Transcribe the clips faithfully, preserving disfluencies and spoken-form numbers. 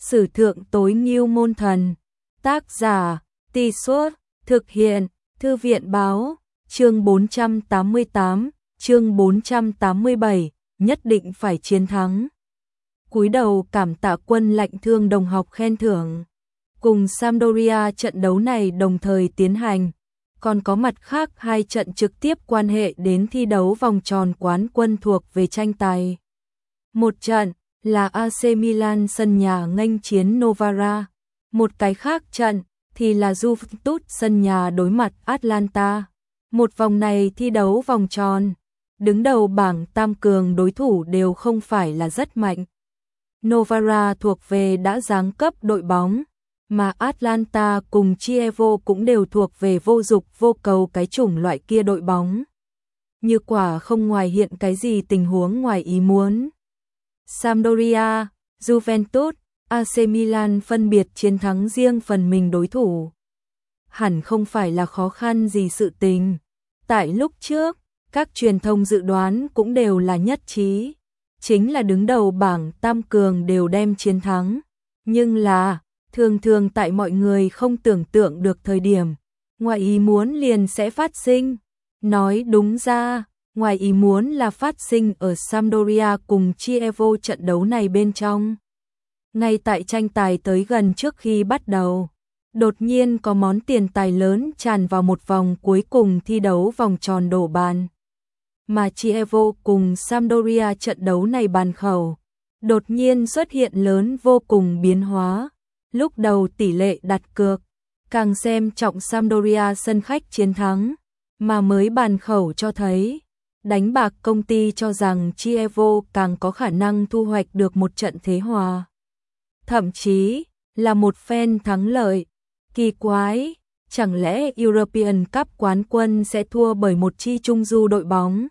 Sử thượng tối ngưu môn thần. Tác giả, Tì Suốt, thực hiện, Thư viện báo, chương bốn trăm tám mươi tám, chương bốn trăm tám mươi bảy, nhất định phải chiến thắng. Cúi đầu cảm tạ quân lạnh thương đồng học khen thưởng. Cùng Sampdoria trận đấu này đồng thời tiến hành, còn có mặt khác hai trận trực tiếp quan hệ đến thi đấu vòng tròn quán quân thuộc về tranh tài. Một trận là a xê Milan sân nhà nghênh chiến Novara, một cái khác trận thì là Juventus sân nhà đối mặt Atalanta. Một vòng này thi đấu vòng tròn, đứng đầu bảng tam cường đối thủ đều không phải là rất mạnh. Novara thuộc về đã giáng cấp đội bóng, mà Atalanta cùng Chievo cũng đều thuộc về vô dục vô cầu cái chủng loại kia đội bóng. Như quả không ngoài hiện cái gì tình huống ngoài ý muốn, Sampdoria, Juventus, a xê Milan phân biệt chiến thắng riêng phần mình đối thủ. Hẳn không phải là khó khăn gì sự tình. Tại lúc trước, các truyền thông dự đoán cũng đều là nhất trí, chính là đứng đầu bảng tam cường đều đem chiến thắng. Nhưng là, thường thường tại mọi người không tưởng tượng được thời điểm, ngoài ý muốn liền sẽ phát sinh. Nói đúng ra, ngoài ý muốn là phát sinh ở Sampdoria cùng Chievo trận đấu này bên trong. Ngay tại tranh tài tới gần trước khi bắt đầu, đột nhiên có món tiền tài lớn tràn vào một vòng cuối cùng thi đấu vòng tròn đổ bàn. Mà Chievo cùng Sampdoria trận đấu này bàn khẩu, đột nhiên xuất hiện lớn vô cùng biến hóa. Lúc đầu tỷ lệ đặt cược, càng xem trọng Sampdoria sân khách chiến thắng, mà mới bàn khẩu cho thấy, đánh bạc công ty cho rằng Chievo càng có khả năng thu hoạch được một trận thế hòa. Thậm chí là một phen thắng lợi. Kỳ quái, chẳng lẽ European Cup quán quân sẽ thua bởi một chi trung du đội bóng?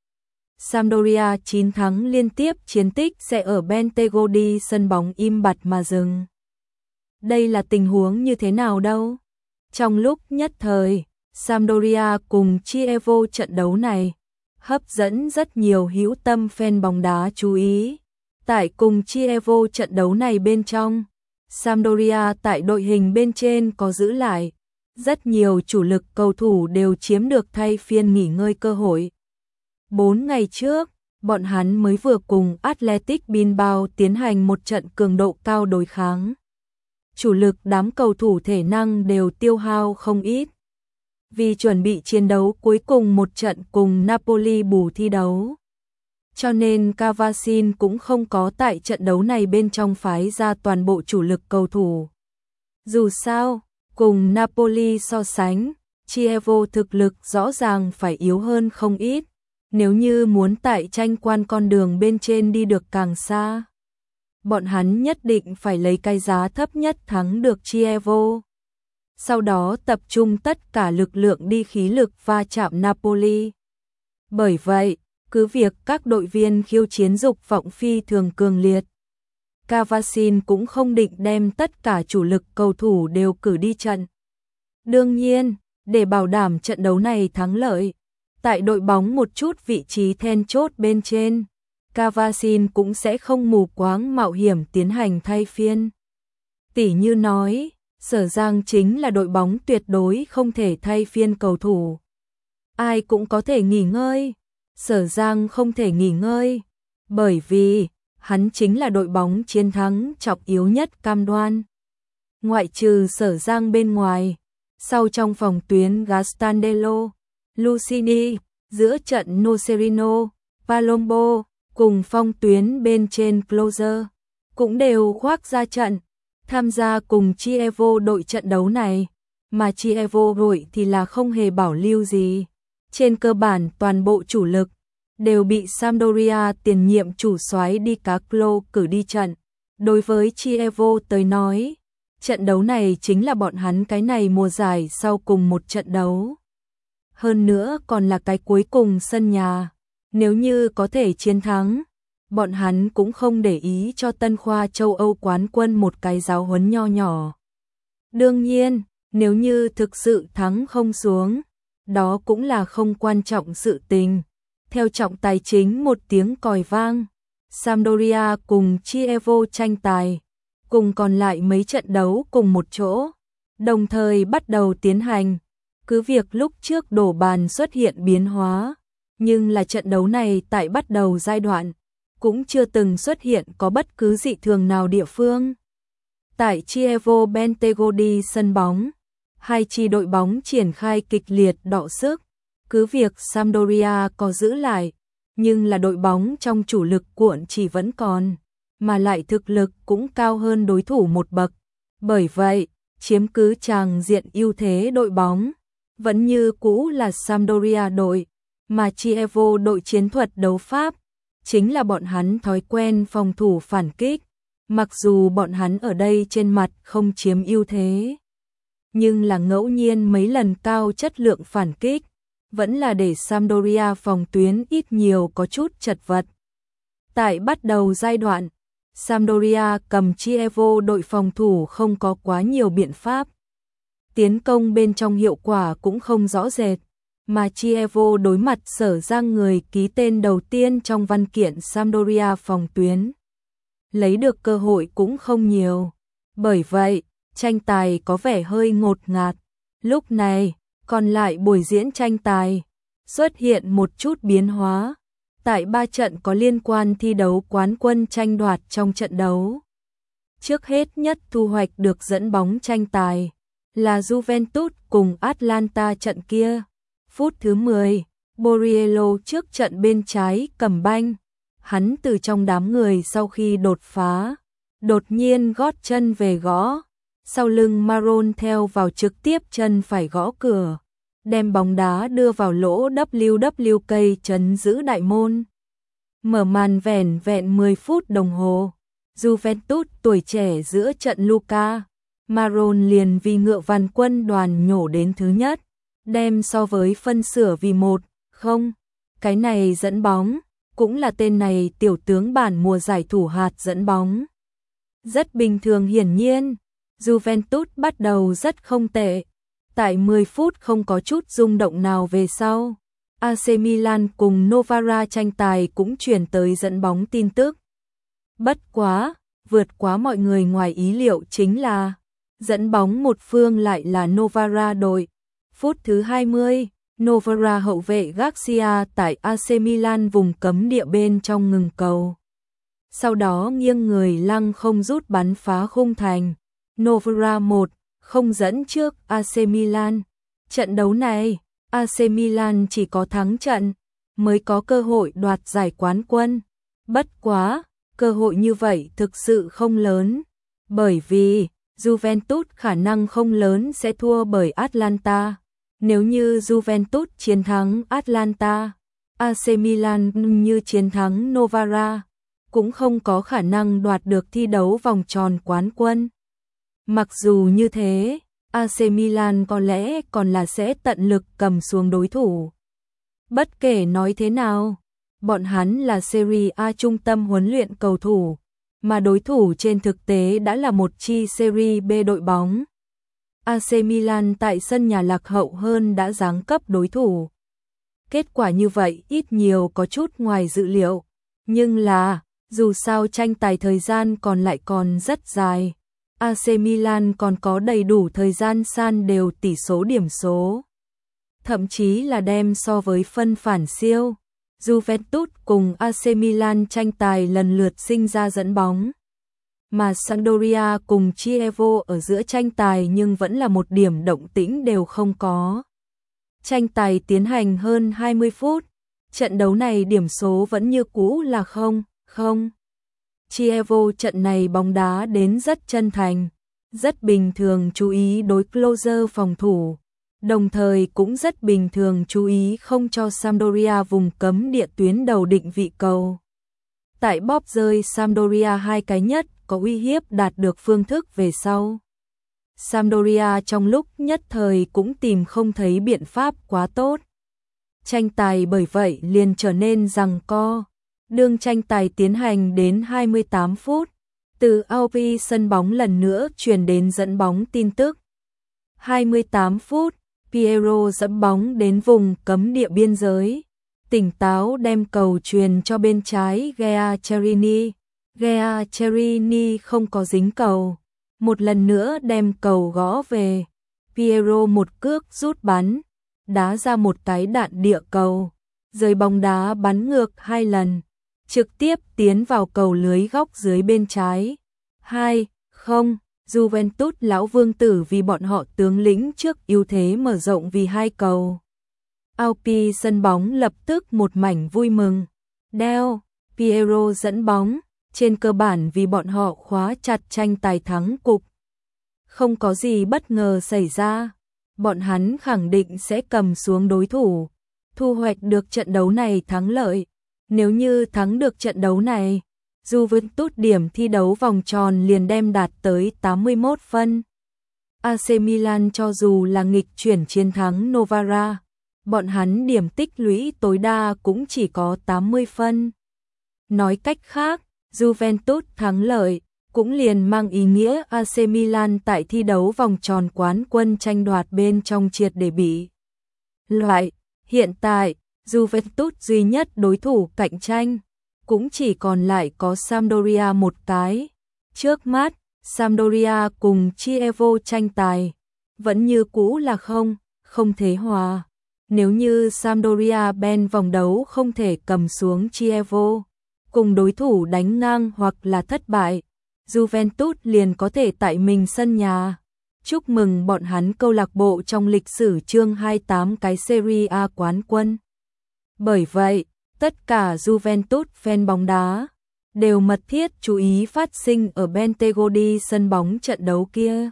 Sampdoria chín thắng liên tiếp chiến tích sẽ ở Bentegodi sân bóng im bặt mà dừng. Đây là tình huống như thế nào đâu? Trong lúc nhất thời, Sampdoria cùng Chievo trận đấu này hấp dẫn rất nhiều hữu tâm fan bóng đá chú ý. Tại cùng Chievo trận đấu này bên trong, Sampdoria tại đội hình bên trên có giữ lại, rất nhiều chủ lực cầu thủ đều chiếm được thay phiên nghỉ ngơi cơ hội. Bốn ngày trước, bọn hắn mới vừa cùng Athletic Bilbao tiến hành một trận cường độ cao đối kháng. Chủ lực đám cầu thủ thể năng đều tiêu hao không ít. Vì chuẩn bị chiến đấu cuối cùng một trận cùng Napoli bù thi đấu, cho nên Cavasin cũng không có tại trận đấu này bên trong phái ra toàn bộ chủ lực cầu thủ. Dù sao, cùng Napoli so sánh, Chievo thực lực rõ ràng phải yếu hơn không ít, nếu như muốn tại tranh quan con đường bên trên đi được càng xa. Bọn hắn nhất định phải lấy cái giá thấp nhất thắng được Chievo. Sau đó tập trung tất cả lực lượng đi khí lực va chạm Napoli. Bởi vậy, cứ việc các đội viên khiêu chiến dục vọng phi thường cường liệt, Cavasin cũng không định đem tất cả chủ lực cầu thủ đều cử đi trận. Đương nhiên, để bảo đảm trận đấu này thắng lợi, tại đội bóng một chút vị trí then chốt bên trên, Cavasin cũng sẽ không mù quáng mạo hiểm tiến hành thay phiên. Tỉ như nói, Sở Giang chính là đội bóng tuyệt đối không thể thay phiên cầu thủ. Ai cũng có thể nghỉ ngơi, Sở Giang không thể nghỉ ngơi, bởi vì hắn chính là đội bóng chiến thắng trọng yếu nhất cam đoan. Ngoại trừ Sở Giang bên ngoài, sau trong phòng tuyến Gastandello, Lucini, giữa trận Nocerino, Palombo, cùng phong tuyến bên trên Closer, cũng đều khoác ra trận, tham gia cùng Chievo đội trận đấu này, mà Chievo đội thì là không hề bảo lưu gì. Trên cơ bản toàn bộ chủ lực đều bị Sampdoria tiền nhiệm chủ soái Di Carlo cử đi trận. Đối với Chievo tới nói, trận đấu này chính là bọn hắn cái này mùa giải sau cùng một trận đấu. Hơn nữa còn là cái cuối cùng sân nhà. Nếu như có thể chiến thắng, bọn hắn cũng không để ý cho Tân khoa châu Âu quán quân một cái giáo huấn nho nhỏ. Đương nhiên, nếu như thực sự thắng không xuống, đó cũng là không quan trọng sự tình. Theo trọng tài chính một tiếng còi vang, Sampdoria cùng Chievo tranh tài. cùng còn lại mấy trận đấu cùng một chỗ, đồng thời bắt đầu tiến hành. Cứ việc lúc trước đổ bàn xuất hiện biến hóa, nhưng là trận đấu này tại bắt đầu giai đoạn, cũng chưa từng xuất hiện có bất cứ dị thường nào địa phương. Tại Chievo Bentegodi sân bóng, hai chi đội bóng triển khai kịch liệt đọ sức, cứ việc Sampdoria có giữ lại, nhưng là đội bóng trong chủ lực cuộn chỉ vẫn còn, mà lại thực lực cũng cao hơn đối thủ một bậc. Bởi vậy, chiếm cứ tràng diện ưu thế đội bóng, vẫn như cũ là Sampdoria đội, mà Chievo đội chiến thuật đấu pháp, chính là bọn hắn thói quen phòng thủ phản kích, mặc dù bọn hắn ở đây trên mặt không chiếm ưu thế, nhưng là ngẫu nhiên mấy lần cao chất lượng phản kích, vẫn là để Sampdoria phòng tuyến ít nhiều có chút chật vật. Tại bắt đầu giai đoạn, Sampdoria cầm Chievo đội phòng thủ không có quá nhiều biện pháp. Tiến công bên trong hiệu quả cũng không rõ rệt, mà Chievo đối mặt sở giang người ký tên đầu tiên trong văn kiện Sampdoria phòng tuyến. Lấy được cơ hội cũng không nhiều. Bởi vậy, tranh tài có vẻ hơi ngột ngạt. Lúc này, còn lại buổi diễn tranh tài, xuất hiện một chút biến hóa. Tại ba trận có liên quan thi đấu quán quân tranh đoạt trong trận đấu. Trước hết nhất thu hoạch được dẫn bóng tranh tài là Juventus cùng Atalanta trận kia. Phút thứ mười, Borriello trước trận bên trái cầm banh. Hắn từ trong đám người sau khi đột phá, đột nhiên gót chân về gõ. Sau lưng Maron theo vào trực tiếp chân phải gõ cửa, đem bóng đá đưa vào lỗ W W K chấn giữ đại môn. Mở màn vẻn vẹn mười phút đồng hồ, Juventus tuổi trẻ giữa trận Luca Maron liền vì ngựa Văn Quân Đoàn nhổ đến thứ nhất, đem so với phân sửa vì một không. Cái này dẫn bóng, cũng là tên này tiểu tướng bản mùa giải thủ hạt dẫn bóng. Rất bình thường, hiển nhiên, Juventus bắt đầu rất không tệ. Tại mười phút không có chút rung động nào về sau, a xê Milan cùng Novara tranh tài cũng chuyển tới dẫn bóng tin tức. Bất quá, vượt quá mọi người ngoài ý liệu chính là dẫn bóng một phương lại là Novara đội. Phút thứ hai mươi, Novara hậu vệ Garcia tại a xê Milan vùng cấm địa bên trong ngừng cầu. Sau đó nghiêng người lăng không rút bắn phá khung thành. Novara một không dẫn trước a xê Milan. Trận đấu này, a xê Milan chỉ có thắng trận mới có cơ hội đoạt giải quán quân. Bất quá, cơ hội như vậy thực sự không lớn, bởi vì Juventus khả năng không lớn sẽ thua bởi Atalanta. Nếu như Juventus chiến thắng Atalanta, a xê Milan như chiến thắng Novara, cũng không có khả năng đoạt được thi đấu vòng tròn quán quân. Mặc dù như thế, a xê Milan có lẽ còn là sẽ tận lực cầm xuống đối thủ. Bất kể nói thế nào, bọn hắn là Serie A trung tâm huấn luyện cầu thủ, mà đối thủ trên thực tế đã là một chi Serie B đội bóng. a xê Milan tại sân nhà lạc hậu hơn đã giáng cấp đối thủ. Kết quả như vậy ít nhiều có chút ngoài dự liệu, nhưng là, dù sao tranh tài thời gian còn lại còn rất dài, a xê Milan còn có đầy đủ thời gian san đều tỷ số điểm số. Thậm chí là đem so với phân phản siêu, Juventus cùng a xê Milan tranh tài lần lượt sinh ra dẫn bóng. Mà Sampdoria cùng Chievo ở giữa tranh tài nhưng vẫn là một điểm động tĩnh đều không có. Tranh tài tiến hành hơn hai mươi phút, trận đấu này điểm số vẫn như cũ là không không. Chievo trận này bóng đá đến rất chân thành, rất bình thường chú ý đối closer phòng thủ, đồng thời cũng rất bình thường chú ý không cho Sampdoria vùng cấm địa tuyến đầu định vị cầu. Tại bóp rơi Sampdoria hai cái nhất có uy hiếp đạt được phương thức về sau. Sampdoria trong lúc nhất thời cũng tìm không thấy biện pháp quá tốt. Tranh tài bởi vậy liền trở nên giằng co. Đương tranh tài tiến hành đến hai mươi tám phút, từ Alpi sân bóng lần nữa truyền đến dẫn bóng tin tức. hai mươi tám phút, Piero dẫn bóng đến vùng cấm địa biên giới, tỉnh táo đem cầu truyền cho bên trái Gea Cherini, Giacherini không có dính cầu. Một lần nữa đem cầu gõ về. Piero một cước rút bắn, đá ra một cái đạn địa cầu. Rời bóng đá bắn ngược hai lần, trực tiếp tiến vào cầu lưới góc dưới bên trái. hai không, Juventus lão vương tử vì bọn họ tướng lĩnh trước ưu thế mở rộng vì hai cầu. Alpi sân bóng lập tức một mảnh vui mừng. Del Piero dẫn bóng, trên cơ bản vì bọn họ khóa chặt tranh tài thắng cục. Không có gì bất ngờ xảy ra, bọn hắn khẳng định sẽ cầm xuống đối thủ, thu hoạch được trận đấu này thắng lợi. Nếu như thắng được trận đấu này, Juventus điểm thi đấu vòng tròn liền đem đạt tới tám mươi mốt phân. a xê Milan cho dù là nghịch chuyển chiến thắng Novara, bọn hắn điểm tích lũy tối đa cũng chỉ có tám mươi phân. Nói cách khác, Juventus thắng lợi cũng liền mang ý nghĩa a xê Milan tại thi đấu vòng tròn quán quân tranh đoạt bên trong triệt để bị loại. Hiện tại, Juventus duy nhất đối thủ cạnh tranh cũng chỉ còn lại có Sampdoria một cái. Trước mắt, Sampdoria cùng Chievo tranh tài vẫn như cũ là không, không thể hòa. Nếu như Sampdoria bên vòng đấu không thể cầm xuống Chievo, cùng đối thủ đánh ngang hoặc là thất bại, Juventus liền có thể tại mình sân nhà chúc mừng bọn hắn câu lạc bộ trong lịch sử chương hai mươi tám cái Serie A quán quân. Bởi vậy, tất cả Juventus fan bóng đá đều mật thiết chú ý phát sinh ở Bentegodi sân bóng trận đấu kia.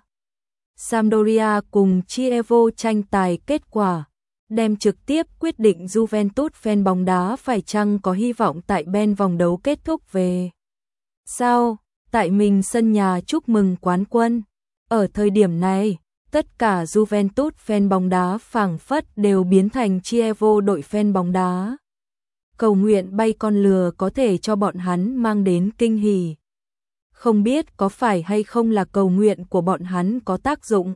Sampdoria cùng Chievo tranh tài kết quả đem trực tiếp quyết định Juventus fan bóng đá phải chăng có hy vọng tại bên vòng đấu kết thúc về sau, tại mình sân nhà chúc mừng quán quân. Ở thời điểm này, tất cả Juventus fan bóng đá phảng phất đều biến thành Chievo đội fan bóng đá. Cầu nguyện bay con lừa có thể cho bọn hắn mang đến kinh hỉ. Không biết có phải hay không là cầu nguyện của bọn hắn có tác dụng.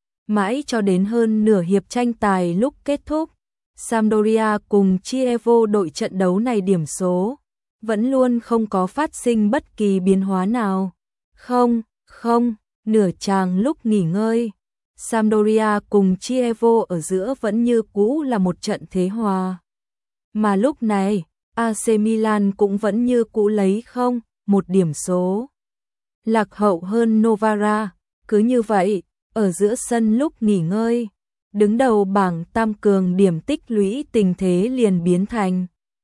Mãi cho đến hơn nửa hiệp tranh tài lúc kết thúc, Sampdoria cùng Chievo đội trận đấu này điểm số vẫn luôn không có phát sinh bất kỳ biến hóa nào. Không, không, nửa chàng lúc nghỉ ngơi, Sampdoria cùng Chievo ở giữa vẫn như cũ là một trận thế hòa. Mà lúc này, a xê Milan cũng vẫn như cũ lấy không, một điểm số. Lạc hậu hơn Novara, cứ như vậy, ở giữa sân lúc nghỉ ngơi, đứng đầu bảng tam cường điểm tích lũy tình thế liền biến thành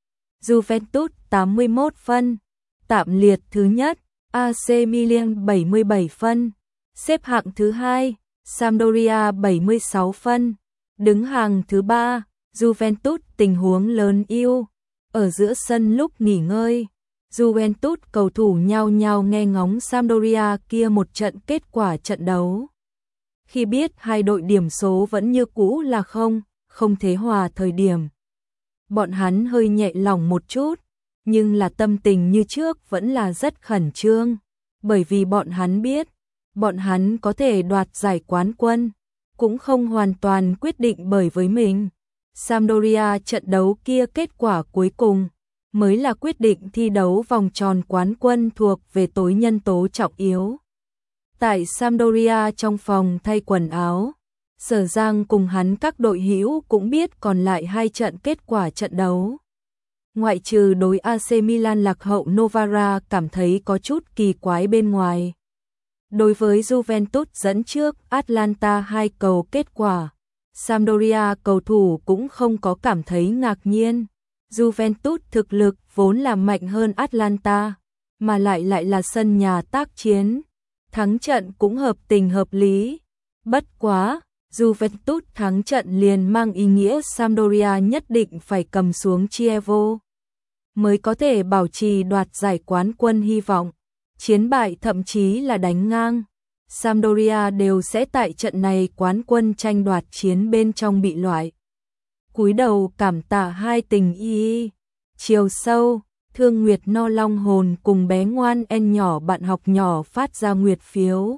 Juventus tám mươi mốt phân, tạm liệt thứ nhất, a xê Milan bảy mươi bảy phân, xếp hạng thứ hai, Sampdoria bảy mươi sáu phân, đứng hàng thứ ba, Juventus tình huống lớn ưu. Ở giữa sân lúc nghỉ ngơi, Juventus cầu thủ nhao nhao nghe ngóng Sampdoria kia một trận kết quả trận đấu. Khi biết hai đội điểm số vẫn như cũ là không, không thế hòa thời điểm, bọn hắn hơi nhẹ lòng một chút, nhưng là tâm tình như trước vẫn là rất khẩn trương, bởi vì bọn hắn biết, bọn hắn có thể đoạt giải quán quân, cũng không hoàn toàn quyết định bởi với mình. Sampdoria trận đấu kia kết quả cuối cùng mới là quyết định thi đấu vòng tròn quán quân thuộc về tối nhân tố trọng yếu. Tại Sampdoria trong phòng thay quần áo, Sở Giang cùng hắn các đội hữu cũng biết còn lại hai trận kết quả trận đấu. Ngoại trừ đối a xê Milan lạc hậu Novara cảm thấy có chút kỳ quái bên ngoài. Đối với Juventus dẫn trước Atalanta hai cầu kết quả, Sampdoria cầu thủ cũng không có cảm thấy ngạc nhiên. Juventus thực lực vốn là mạnh hơn Atalanta, mà lại lại là sân nhà tác chiến. Thắng trận cũng hợp tình hợp lý. Bất quá, Juventus thắng trận liền mang ý nghĩa Sampdoria nhất định phải cầm xuống Chievo mới có thể bảo trì đoạt giải quán quân hy vọng. Chiến bại thậm chí là đánh ngang, Sampdoria đều sẽ tại trận này quán quân tranh đoạt chiến bên trong bị loại. Cúi đầu cảm tạ hai tình y. Chiều sâu, Thương Nguyệt no long hồn cùng bé ngoan en nhỏ bạn học nhỏ phát ra nguyệt phiếu.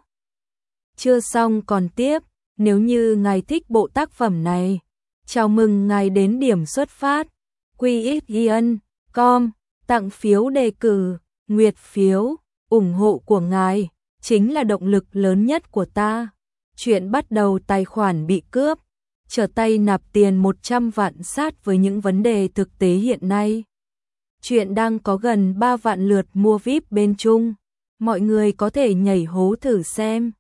Chưa xong còn tiếp, nếu như ngài thích bộ tác phẩm này, chào mừng ngài đến điểm xuất phát, quy ích i ân chấm com, tặng phiếu đề cử. Nguyệt phiếu, ủng hộ của ngài chính là động lực lớn nhất của ta. Chuyện bắt đầu tài khoản bị cướp, trở tay nạp tiền một trăm vạn sát với những vấn đề thực tế hiện nay. Chuyện đang có gần ba vạn lượt mua vi ai pi bên Trung. Mọi người có thể nhảy hố thử xem.